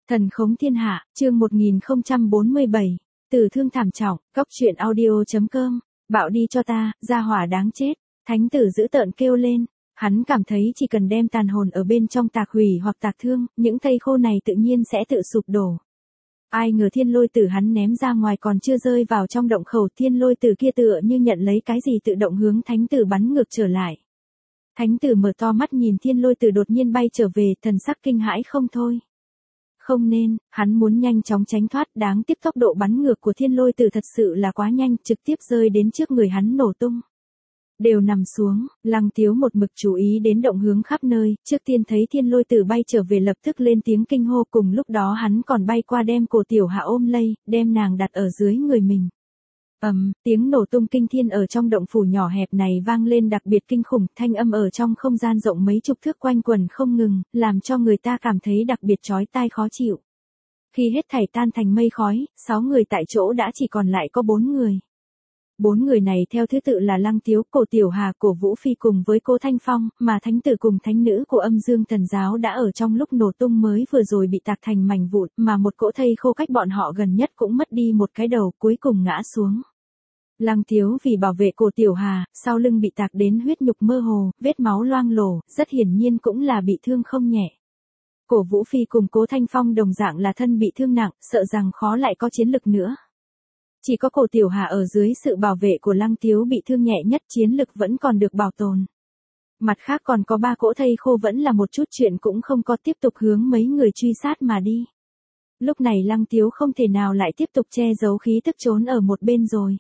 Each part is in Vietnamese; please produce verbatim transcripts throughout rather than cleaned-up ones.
Thần khống thiên hạ, chương một nghìn không trăm bốn mươi bảy, tử thương thảm trọng, góc truyện audio chấm com, bạo đi cho ta, gia hỏa đáng chết, thánh tử dữ tợn kêu lên, hắn cảm thấy chỉ cần đem tàn hồn ở bên trong tạc hủy hoặc tạc thương, những thây khô này tự nhiên sẽ tự sụp đổ. Ai ngờ thiên lôi tử hắn ném ra ngoài còn chưa rơi vào trong động khẩu, thiên lôi tử kia tựa như nhận lấy cái gì tự động hướng thánh tử bắn ngược trở lại. Thánh tử mở to mắt nhìn thiên lôi tử đột nhiên bay trở về, thần sắc kinh hãi không thôi. Không nên, hắn muốn nhanh chóng tránh thoát, đáng tiếc tốc độ bắn ngược của thiên lôi tử thật sự là quá nhanh, trực tiếp rơi đến trước người hắn nổ tung. Đều nằm xuống, Lăng Tiếu một mực chú ý đến động hướng khắp nơi, trước tiên thấy thiên lôi tử bay trở về lập tức lên tiếng kinh hô, cùng lúc đó hắn còn bay qua đem cổ tiểu hạ ôm lây, đem nàng đặt ở dưới người mình. Ầm, um, tiếng nổ tung kinh thiên ở trong động phủ nhỏ hẹp này vang lên đặc biệt kinh khủng, thanh âm ở trong không gian rộng mấy chục thước quanh quẩn không ngừng, làm cho người ta cảm thấy đặc biệt chói tai khó chịu. Khi hết thảy tan thành mây khói, sáu người tại chỗ đã chỉ còn lại có bốn người. Bốn người này theo thứ tự là Lăng Tiếu, Cổ Tiểu Hà, Cổ Vũ Phi cùng với Cố Thanh Phong, mà thánh tử cùng thánh nữ của Âm Dương Thần giáo đã ở trong lúc nổ tung mới vừa rồi bị tạc thành mảnh vụn, mà một cỗ thây khô cách bọn họ gần nhất cũng mất đi một cái đầu, cuối cùng ngã xuống. Lăng Tiếu vì bảo vệ Cổ Tiểu Hà, sau lưng bị tạc đến huyết nhục mơ hồ, vết máu loang lổ, rất hiển nhiên cũng là bị thương không nhẹ. Cổ Vũ Phi cùng Cố Thanh Phong đồng dạng là thân bị thương nặng, sợ rằng khó lại có chiến lực nữa. Chỉ có Cổ Tiểu Hà ở dưới sự bảo vệ của Lăng Tiếu bị thương nhẹ nhất, chiến lực vẫn còn được bảo tồn. Mặt khác còn có ba cỗ thây khô vẫn là một chút chuyện cũng không có, tiếp tục hướng mấy người truy sát mà đi. Lúc này Lăng Tiếu không thể nào lại tiếp tục che giấu khí tức trốn ở một bên rồi.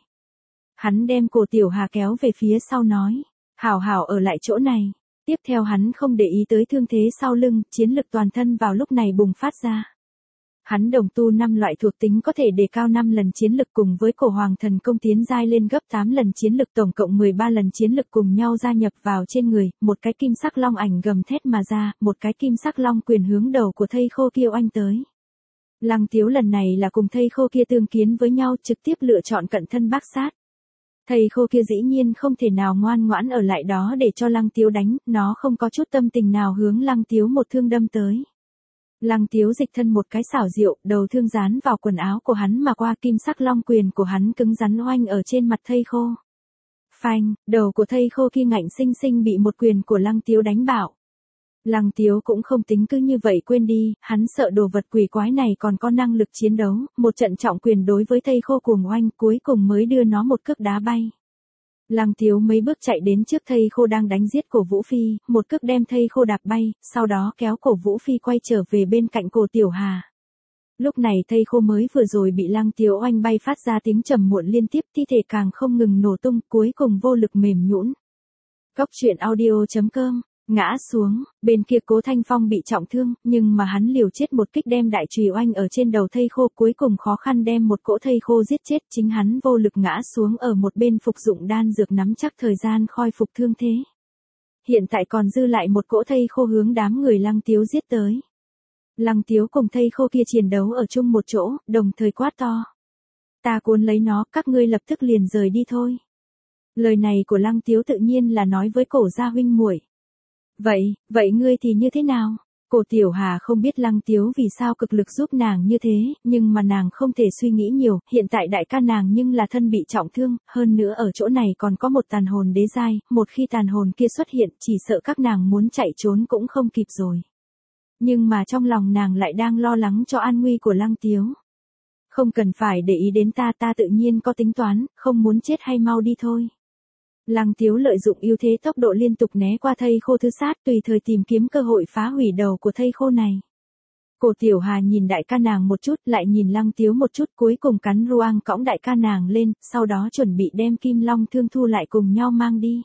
Hắn đem Cổ Tiểu Hà kéo về phía sau nói, hảo hảo ở lại chỗ này. Tiếp theo hắn không để ý tới thương thế sau lưng, chiến lực toàn thân vào lúc này bùng phát ra. Hắn đồng tu năm loại thuộc tính có thể đề cao năm lần chiến lực, cùng với Cổ Hoàng Thần Công tiến giai lên gấp tám lần chiến lực, tổng cộng mười ba lần chiến lực cùng nhau gia nhập vào trên người, một cái kim sắc long ảnh gầm thét mà ra, một cái kim sắc long quyền hướng đầu của thây khô kia oanh tới. Lăng Tiếu lần này là cùng thây khô kia tương kiến với nhau, trực tiếp lựa chọn cận thân bác sát. Thây khô kia dĩ nhiên không thể nào ngoan ngoãn ở lại đó để cho Lăng Tiếu đánh, nó không có chút tâm tình nào hướng Lăng Tiếu một thương đâm tới. Lăng Tiếu dịch thân một cái xảo diệu, đầu thương dán vào quần áo của hắn mà qua, kim sắc long quyền của hắn cứng rắn oanh ở trên mặt thây khô. Phanh, đầu của thây khô kia ngạnh sinh sinh bị một quyền của Lăng Tiếu đánh bạo. Lăng Tiếu cũng không tính cứ như vậy quên đi, hắn sợ đồ vật quỷ quái này còn có năng lực chiến đấu, một trận trọng quyền đối với thây khô cuồng oanh, cuối cùng mới đưa nó một cước đá bay. Lăng Tiếu mấy bước chạy đến trước thây khô đang đánh giết Cổ Vũ Phi, một cước đem thây khô đạp bay, sau đó kéo Cổ Vũ Phi quay trở về bên cạnh Cổ Tiểu Hà. Lúc này thây khô mới vừa rồi bị Lăng Tiếu oanh bay phát ra tiếng trầm muộn liên tiếp, thi thể càng không ngừng nổ tung, cuối cùng vô lực mềm nhũn. Góc truyện audio chấm com, ngã xuống, bên kia Cố Thanh Phong bị trọng thương, nhưng mà hắn liều chết một kích đem đại chùy oanh ở trên đầu thây khô, cuối cùng khó khăn đem một cỗ thây khô giết chết, chính hắn vô lực ngã xuống ở một bên phục dụng đan dược nắm chắc thời gian khôi phục thương thế. Hiện tại còn dư lại một cỗ thây khô hướng đám người Lăng Tiếu giết tới. Lăng Tiếu cùng thây khô kia chiến đấu ở chung một chỗ, đồng thời quát to. Ta cuốn lấy nó, các ngươi lập tức liền rời đi thôi. Lời này của Lăng Tiếu tự nhiên là nói với Cổ gia huynh muội. Vậy, vậy ngươi thì như thế nào? Cổ Tiểu Hà không biết Lăng Tiếu vì sao cực lực giúp nàng như thế, nhưng mà nàng không thể suy nghĩ nhiều, hiện tại đại ca nàng nhưng là thân bị trọng thương, hơn nữa ở chỗ này còn có một tàn hồn đế giai, một khi tàn hồn kia xuất hiện, chỉ sợ các nàng muốn chạy trốn cũng không kịp rồi. Nhưng mà trong lòng nàng lại đang lo lắng cho an nguy của Lăng Tiếu. Không cần phải để ý đến ta, ta tự nhiên có tính toán, không muốn chết hay mau đi thôi. Lăng Tiếu lợi dụng ưu thế tốc độ liên tục né qua thây khô thứ sát, tùy thời tìm kiếm cơ hội phá hủy đầu của thây khô này. Cổ Tiểu Hà nhìn đại ca nàng một chút, lại nhìn Lăng Tiếu một chút, cuối cùng cắn ruang cõng đại ca nàng lên, sau đó chuẩn bị đem Kim Long thương thu lại cùng nhau mang đi.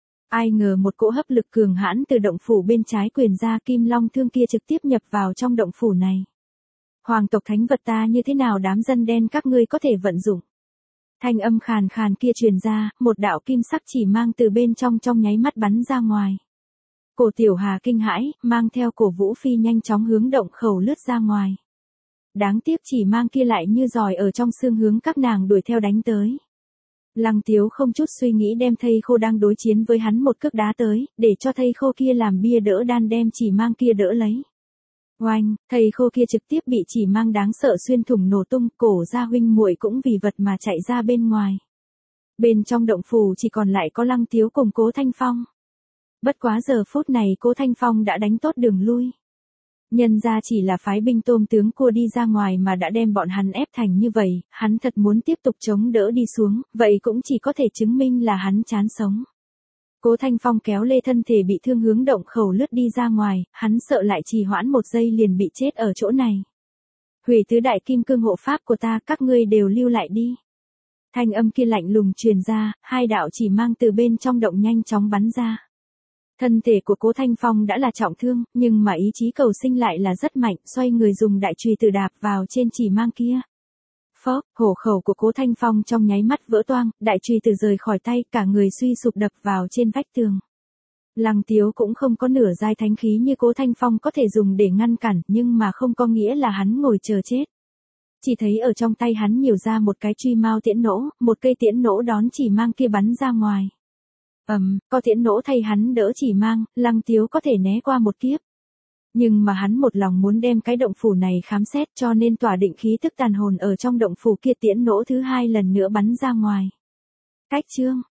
Ai ngờ một cỗ hấp lực cường hãn từ động phủ bên trái quyền ra, Kim Long thương kia trực tiếp nhập vào trong động phủ này. Hoàng tộc thánh vật ta như thế nào đám dân đen các ngươi có thể vận dụng? Thanh âm khàn khàn kia truyền ra, một đạo kim sắc chỉ mang từ bên trong trong nháy mắt bắn ra ngoài. Cổ Tiểu Hà kinh hãi, mang theo Cổ Vũ Phi nhanh chóng hướng động khẩu lướt ra ngoài. Đáng tiếc chỉ mang kia lại như giòi ở trong xương hướng các nàng đuổi theo đánh tới. Lăng Tiếu không chút suy nghĩ đem thây khô đang đối chiến với hắn một cước đá tới, để cho thây khô kia làm bia đỡ đan đem chỉ mang kia đỡ lấy. Oanh, thầy khô kia trực tiếp bị chỉ mang đáng sợ xuyên thủng nổ tung, cổ gia huynh muội cũng vì vật mà chạy ra bên ngoài. Bên trong động phủ chỉ còn lại có Lăng Tiếu cùng Cố Thanh Phong. Bất quá giờ phút này Cố Thanh Phong đã đánh tốt đường lui. Nhân ra chỉ là phái binh tôm tướng cua đi ra ngoài mà đã đem bọn hắn ép thành như vậy, hắn thật muốn tiếp tục chống đỡ đi xuống, vậy cũng chỉ có thể chứng minh là hắn chán sống. Cố Thanh Phong kéo lê thân thể bị thương hướng động khẩu lướt đi ra ngoài, hắn sợ lại trì hoãn một giây liền bị chết ở chỗ này. Hủy tứ đại kim cương hộ pháp của ta, các ngươi đều lưu lại đi. Thanh âm kia lạnh lùng truyền ra, hai đạo chỉ mang từ bên trong động nhanh chóng bắn ra. Thân thể của Cố Thanh Phong đã là trọng thương, nhưng mà ý chí cầu sinh lại là rất mạnh, xoay người dùng đại chùy từ đạp vào trên chỉ mang kia. Phốc, hổ khẩu của Cố Thanh Phong trong nháy mắt vỡ toang, đại chùy từ rời khỏi tay, cả người suy sụp đập vào trên vách tường. Lăng Tiếu cũng không có nửa giai thánh khí như Cố Thanh Phong có thể dùng để ngăn cản, nhưng mà không có nghĩa là hắn ngồi chờ chết. Chỉ thấy ở trong tay hắn nhiều ra một cái truy mao tiễn nỗ, một cây tiễn nỗ đón chỉ mang kia bắn ra ngoài. Ầm, um, có tiễn nỗ thay hắn đỡ chỉ mang, Lăng Tiếu có thể né qua một kiếp. Nhưng mà hắn một lòng muốn đem cái động phủ này khám xét cho nên tỏa định khí tức tàn hồn ở trong động phủ kia, tiễn nỗ thứ hai lần nữa bắn ra ngoài. Cách chương,